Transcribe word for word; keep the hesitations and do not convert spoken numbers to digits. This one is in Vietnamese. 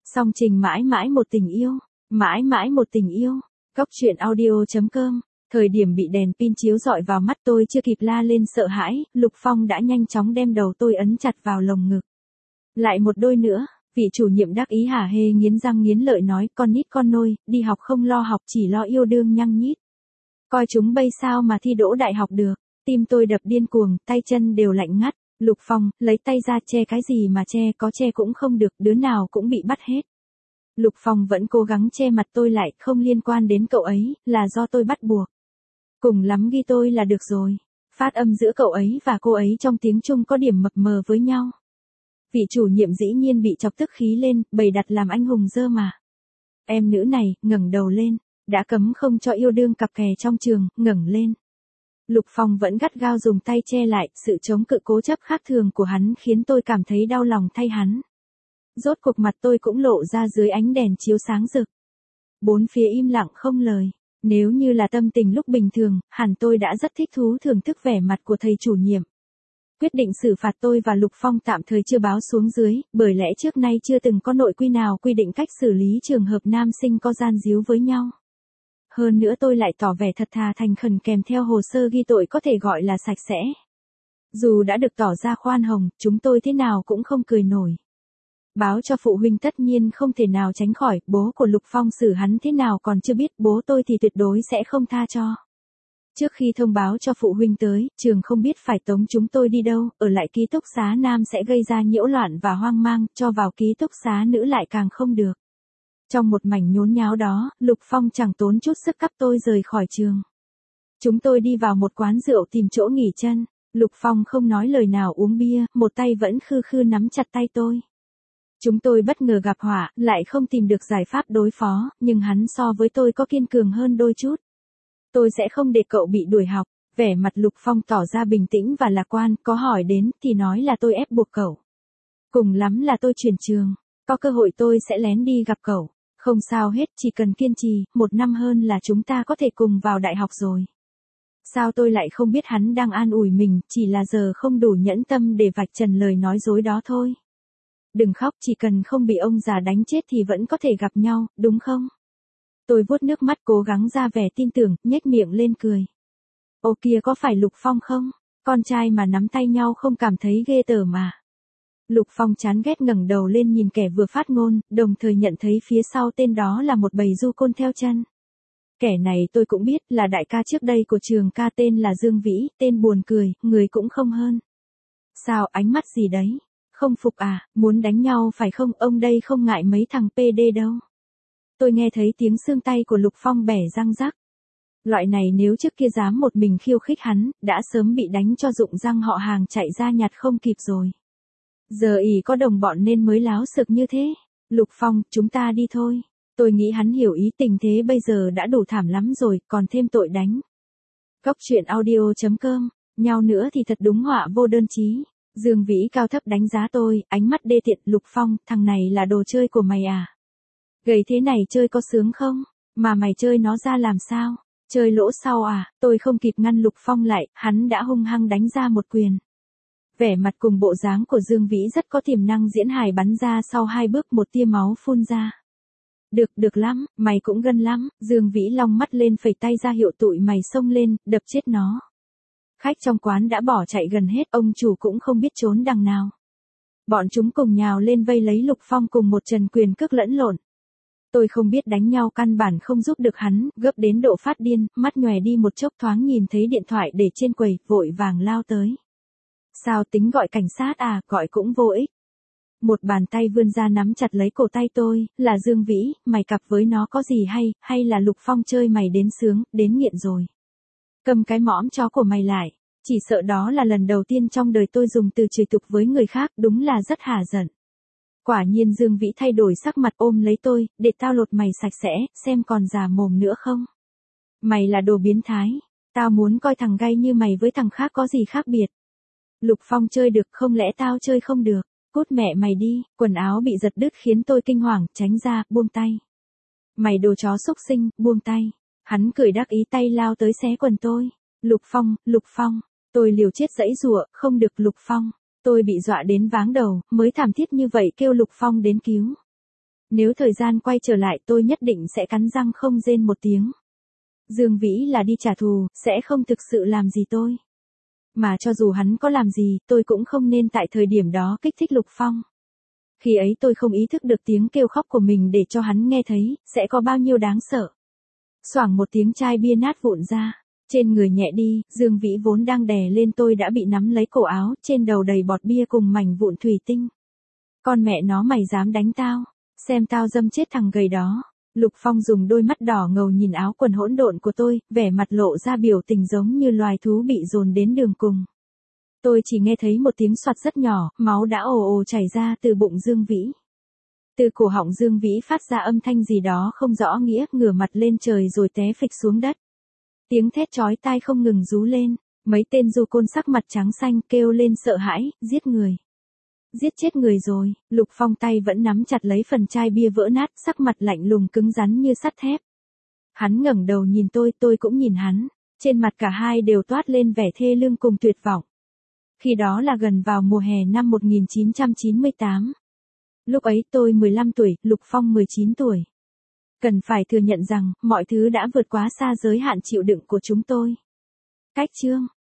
Song trình mãi mãi một tình yêu, mãi mãi một tình yêu. Cóc truyện audio chấm com. Thời điểm bị đèn pin chiếu rọi vào mắt tôi chưa kịp la lên sợ hãi, Lục Phong đã nhanh chóng đem đầu tôi ấn chặt vào lồng ngực. Lại một đôi nữa, vị chủ nhiệm đắc ý hả hê nghiến răng nghiến lợi nói, con nít con nôi, đi học không lo học chỉ lo yêu đương nhăng nhít. Coi chúng bây sao mà thi đỗ đại học được. Tim tôi đập điên cuồng, tay chân đều lạnh ngắt. Lục Phong, lấy tay ra che cái gì mà che, có che cũng không được, đứa nào cũng bị bắt hết. Lục Phong vẫn cố gắng che mặt tôi lại, không liên quan đến cậu ấy, là do tôi bắt buộc. Cùng lắm ghi tôi là được rồi. Phát âm giữa cậu ấy và cô ấy trong tiếng Trung có điểm mập mờ với nhau. Vị chủ nhiệm dĩ nhiên bị chọc tức khí lên, bày đặt làm anh hùng dơ mà. Em nữ này, ngẩng đầu lên, đã cấm không cho yêu đương cặp kè trong trường, ngẩng lên. Lục Phong vẫn gắt gao dùng tay che lại, sự chống cự cố chấp khác thường của hắn khiến tôi cảm thấy đau lòng thay hắn. Rốt cuộc mặt tôi cũng lộ ra dưới ánh đèn chiếu sáng rực. Bốn phía im lặng không lời. Nếu như là tâm tình lúc bình thường, hẳn tôi đã rất thích thú thưởng thức vẻ mặt của thầy chủ nhiệm. Quyết định xử phạt tôi và Lục Phong tạm thời chưa báo xuống dưới, bởi lẽ trước nay chưa từng có nội quy nào quy định cách xử lý trường hợp nam sinh có gian díu với nhau. Hơn nữa tôi lại tỏ vẻ thật thà thành khẩn kèm theo hồ sơ ghi tội có thể gọi là sạch sẽ. Dù đã được tỏ ra khoan hồng, chúng tôi thế nào cũng không cười nổi. Báo cho phụ huynh tất nhiên không thể nào tránh khỏi, bố của Lục Phong xử hắn thế nào còn chưa biết, bố tôi thì tuyệt đối sẽ không tha cho. Trước khi thông báo cho phụ huynh tới, trường không biết phải tống chúng tôi đi đâu, ở lại ký túc xá nam sẽ gây ra nhiễu loạn và hoang mang, cho vào ký túc xá nữ lại càng không được. Trong một mảnh nhốn nháo đó, Lục Phong chẳng tốn chút sức cắp tôi rời khỏi trường. Chúng tôi đi vào một quán rượu tìm chỗ nghỉ chân, Lục Phong không nói lời nào uống bia, một tay vẫn khư khư nắm chặt tay tôi. Chúng tôi bất ngờ gặp họa, lại không tìm được giải pháp đối phó, nhưng hắn so với tôi có kiên cường hơn đôi chút. Tôi sẽ không để cậu bị đuổi học, vẻ mặt Lục Phong tỏ ra bình tĩnh và lạc quan, có hỏi đến thì nói là tôi ép buộc cậu. Cùng lắm là tôi chuyển trường, có cơ hội tôi sẽ lén đi gặp cậu, không sao hết, chỉ cần kiên trì, một năm hơn là chúng ta có thể cùng vào đại học rồi. Sao tôi lại không biết hắn đang an ủi mình, chỉ là giờ không đủ nhẫn tâm để vạch trần lời nói dối đó thôi. Đừng khóc, chỉ cần không bị ông già đánh chết thì vẫn có thể gặp nhau, đúng không? Tôi vuốt nước mắt cố gắng ra vẻ tin tưởng, nhếch miệng lên cười. Ô kia có phải Lục Phong không? Con trai mà nắm tay nhau không cảm thấy ghê tởm mà. Lục Phong chán ghét ngẩng đầu lên nhìn kẻ vừa phát ngôn, đồng thời nhận thấy phía sau tên đó là một bầy du côn theo chân. Kẻ này tôi cũng biết là đại ca trước đây của trường ca tên là Dương Vĩ, tên buồn cười, người cũng không hơn. Sao ánh mắt gì đấy? Không phục à, muốn đánh nhau phải không, ông đây không ngại mấy thằng pê đê đâu. Tôi nghe thấy tiếng xương tay của Lục Phong bẻ răng rắc. Loại này nếu trước kia dám một mình khiêu khích hắn, đã sớm bị đánh cho rụng răng họ hàng chạy ra nhặt không kịp rồi. Giờ ỉ có đồng bọn nên mới láo xực như thế. Lục Phong, chúng ta đi thôi. Tôi nghĩ hắn hiểu ý tình thế bây giờ đã đủ thảm lắm rồi, còn thêm tội đánh. Cóc truyện audio chấm com, nhau nữa thì thật đúng họa vô đơn chí. Dương Vĩ cao thấp đánh giá tôi, ánh mắt đê tiện. Lục Phong, thằng này là đồ chơi của mày à? Gầy thế này chơi có sướng không? Mà mày chơi nó ra làm sao? Chơi lỗ sau à? Tôi không kịp ngăn Lục Phong lại, hắn đã hung hăng đánh ra một quyền. Vẻ mặt cùng bộ dáng của Dương Vĩ rất có tiềm năng diễn hài bắn ra sau hai bước một tia máu phun ra. Được, được lắm, mày cũng gân lắm. Dương Vĩ long mắt lên phẩy tay ra hiệu tụi mày xông lên, đập chết nó. Khách trong quán đã bỏ chạy gần hết, ông chủ cũng không biết trốn đằng nào. Bọn chúng cùng nhào lên vây lấy Lục Phong cùng một trần quyền cước lẫn lộn. Tôi không biết đánh nhau căn bản không giúp được hắn, gấp đến độ phát điên, mắt nhòe đi một chốc thoáng nhìn thấy điện thoại để trên quầy, vội vàng lao tới. Sao tính gọi cảnh sát à, gọi cũng vô ích. Một bàn tay vươn ra nắm chặt lấy cổ tay tôi, là Dương Vĩ, mày cặp với nó có gì hay, hay là Lục Phong chơi mày đến sướng, đến nghiện rồi. Cầm cái mõm chó của mày lại, chỉ sợ đó là lần đầu tiên trong đời tôi dùng từ chửi tục với người khác, đúng là rất hả giận. Quả nhiên Dương Vĩ thay đổi sắc mặt ôm lấy tôi, để tao lột mày sạch sẽ, xem còn già mồm nữa không. Mày là đồ biến thái, tao muốn coi thằng gay như mày với thằng khác có gì khác biệt. Lục Phong chơi được không lẽ tao chơi không được, cút mẹ mày đi, quần áo bị giật đứt khiến tôi kinh hoàng, tránh ra, buông tay. Mày đồ chó xúc sinh, buông tay. Hắn cười đắc ý tay lao tới xé quần tôi. Lục Phong, Lục Phong, tôi liều chết giãy giụa, không được Lục Phong. Tôi bị dọa đến váng đầu, mới thảm thiết như vậy kêu Lục Phong đến cứu. Nếu thời gian quay trở lại tôi nhất định sẽ cắn răng không rên một tiếng. Dương Vĩ là đi trả thù, sẽ không thực sự làm gì tôi. Mà cho dù hắn có làm gì, tôi cũng không nên tại thời điểm đó kích thích Lục Phong. Khi ấy tôi không ý thức được tiếng kêu khóc của mình để cho hắn nghe thấy, sẽ có bao nhiêu đáng sợ. Xoảng một tiếng chai bia nát vụn ra. Trên người nhẹ đi, Dương Vĩ vốn đang đè lên tôi đã bị nắm lấy cổ áo, trên đầu đầy bọt bia cùng mảnh vụn thủy tinh. Con mẹ nó mày dám đánh tao, xem tao dâm chết thằng gầy đó. Lục Phong dùng đôi mắt đỏ ngầu nhìn áo quần hỗn độn của tôi, vẻ mặt lộ ra biểu tình giống như loài thú bị dồn đến đường cùng. Tôi chỉ nghe thấy một tiếng xoạt rất nhỏ, máu đã ồ ồ chảy ra từ bụng Dương Vĩ. Từ cổ họng Dương Vĩ phát ra âm thanh gì đó không rõ nghĩa, ngửa mặt lên trời rồi té phịch xuống đất. Tiếng thét chói tai không ngừng rú lên, mấy tên du côn sắc mặt trắng xanh kêu lên sợ hãi, giết người. Giết chết người rồi, Lục Phong tay vẫn nắm chặt lấy phần chai bia vỡ nát, sắc mặt lạnh lùng cứng rắn như sắt thép. Hắn ngẩng đầu nhìn tôi, tôi cũng nhìn hắn, trên mặt cả hai đều toát lên vẻ thê lương cùng tuyệt vọng. Khi đó là gần vào mùa hè năm một nghìn chín trăm chín mươi tám. Lúc ấy tôi mười lăm tuổi, Lục Phong mười chín tuổi. Cần phải thừa nhận rằng, mọi thứ đã vượt quá xa giới hạn chịu đựng của chúng tôi. Cách chương